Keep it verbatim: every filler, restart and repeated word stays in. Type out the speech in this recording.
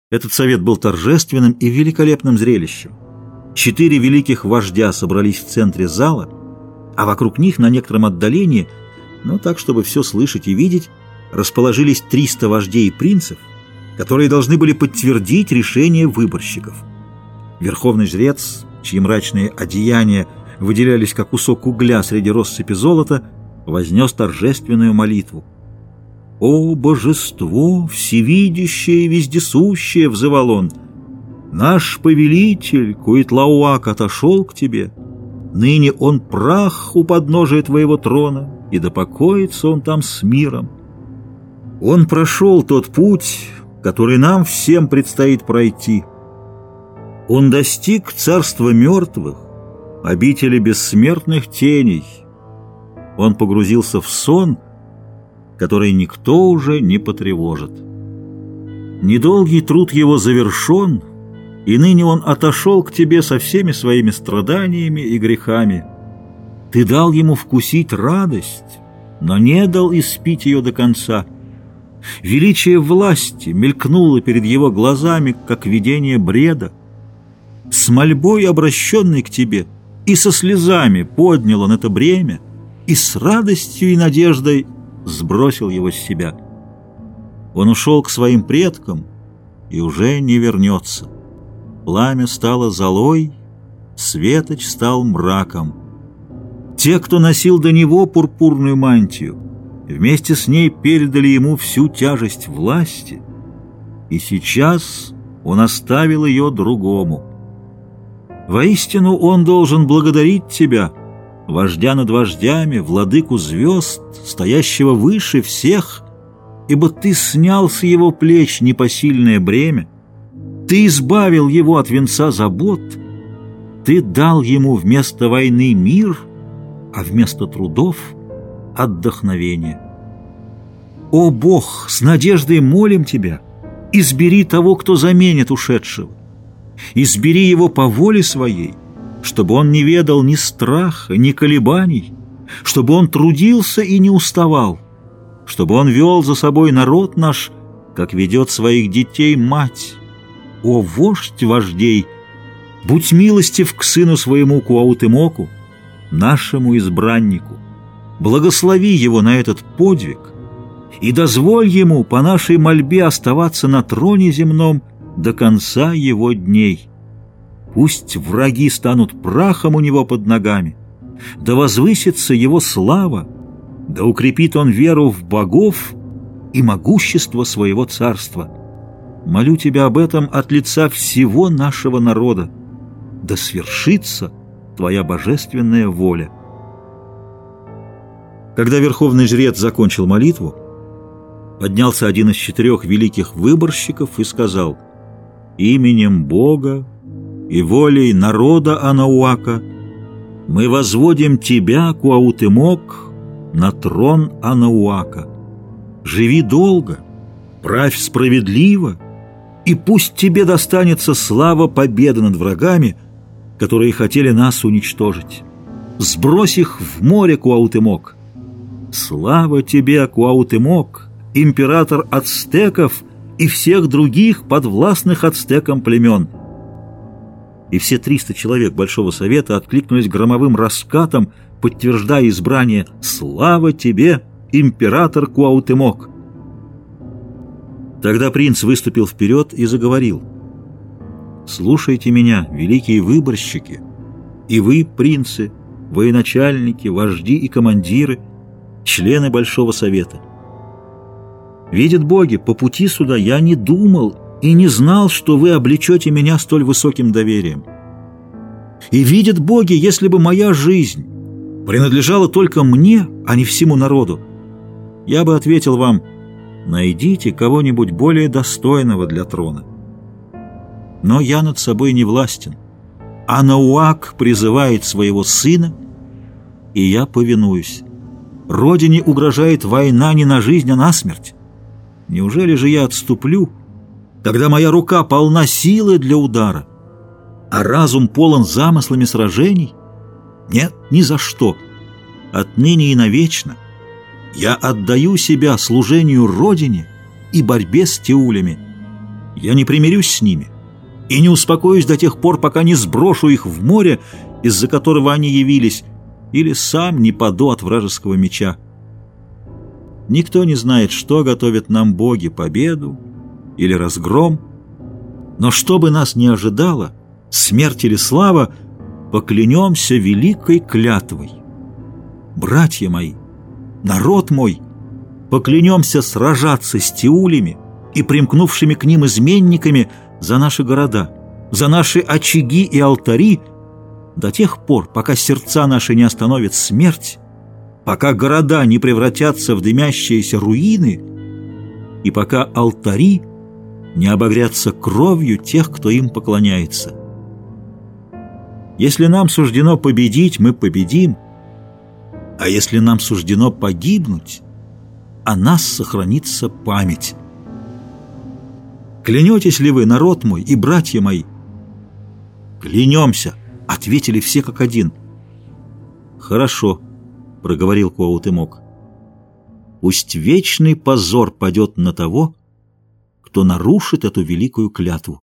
Этот совет был торжественным и великолепным зрелищем. Четыре великих вождя собрались в центре зала, а вокруг них на некотором отдалении, но так, чтобы все слышать и видеть, расположились триста вождей и принцев, которые должны были подтвердить решение выборщиков. Верховный жрец, чьи мрачные одеяния выделялись как кусок угля среди россыпи золота, вознес торжественную молитву. «О, божество, всевидящее и вездесущее!» — взывал он. «Наш повелитель, Куитлауак, отошел к тебе. Ныне он прах у подножия твоего трона, и да покоится он там с миром. Он прошел тот путь, который нам всем предстоит пройти. Он достиг царства мертвых, обители бессмертных теней. Он погрузился в сон, который никто уже не потревожит. Недолгий труд его завершен, и ныне он отошел к тебе со всеми своими страданиями и грехами. Ты дал ему вкусить радость, но не дал испить ее до конца. Величие власти мелькнуло перед его глазами, как видение бреда. С мольбой, обращенной к тебе, и со слезами поднял он это бремя, и с радостью и надеждой сбросил его с себя. Он ушел к своим предкам и уже не вернется. Пламя стало золой, светоч стал мраком. Те, кто носил до него пурпурную мантию, вместе с ней передали ему всю тяжесть власти, и сейчас он оставил ее другому. Воистину он должен благодарить тебя, вождя над вождями, владыку звезд, стоящего выше всех, ибо ты снял с его плеч непосильное бремя, ты избавил его от венца забот, ты дал ему вместо войны мир, а вместо трудов — отдохновение. О Бог, с надеждой молим тебя, избери того, кто заменит ушедшего, избери его по воле своей, чтобы он не ведал ни страха, ни колебаний, чтобы он трудился и не уставал, чтобы он вел за собой народ наш, как ведет своих детей мать. О, вождь вождей, будь милостив к сыну своему Куаутымоку, нашему избраннику, благослови его на этот подвиг и дозволь ему по нашей мольбе оставаться на троне земном до конца его дней. Пусть враги станут прахом у него под ногами, да возвысится его слава, да укрепит он веру в богов и могущество своего царства. Молю тебя об этом от лица всего нашего народа. Да свершится твоя божественная воля». Когда верховный жрец закончил молитву, поднялся один из четырех великих выборщиков и сказал: «Именем Бога и волей народа Анауака мы возводим тебя, Куаутымок, на трон Анауака. Живи долго, правь справедливо, и пусть тебе достанется слава победы над врагами, которые хотели нас уничтожить. Сбрось их в море, Куаутымок. Слава тебе, Куаутымок, император ацтеков и всех других подвластных ацтекам племен». И все триста человек Большого Совета откликнулись громовым раскатом, подтверждая избрание «Слава тебе, император Куаутымок!». Тогда принц выступил вперед и заговорил: «Слушайте меня, великие выборщики, и вы, принцы, военачальники, вожди и командиры, члены Большого Совета. Видят боги, по пути сюда я не думал и не знал, что вы облечете меня столь высоким доверием. И видят боги, если бы моя жизнь принадлежала только мне, а не всему народу, я бы ответил вам: найдите кого-нибудь более достойного для трона. Но я над собой не властен. Анауак призывает своего сына, и я повинуюсь. Родине угрожает война не на жизнь, а на смерть. Неужели же я отступлю, когда моя рука полна силы для удара, а разум полон замыслами сражений? Нет, ни за что. Отныне и навечно я отдаю себя служению Родине и борьбе с теулями. Я не примирюсь с ними и не успокоюсь до тех пор, пока не сброшу их в море, из-за которого они явились, или сам не паду от вражеского меча. Никто не знает, что готовят нам боги, победу или разгром, но что бы нас ни ожидало, смерть или слава, поклянемся великой клятвой. Братья мои, народ мой, поклянемся сражаться с тиулями и примкнувшими к ним изменниками за наши города, за наши очаги и алтари, до тех пор, пока сердца наши не остановит смерть, пока города не превратятся в дымящиеся руины и пока алтари не обогрятся кровью тех, кто им поклоняется. Если нам суждено победить, мы победим, а если нам суждено погибнуть, о нас сохранится память. Клянетесь ли вы, народ мой и братья мои? Клянемся, ответили все как один. Хорошо, проговорил Куаутемок. Пусть вечный позор падет на того, кто нарушит эту великую клятву.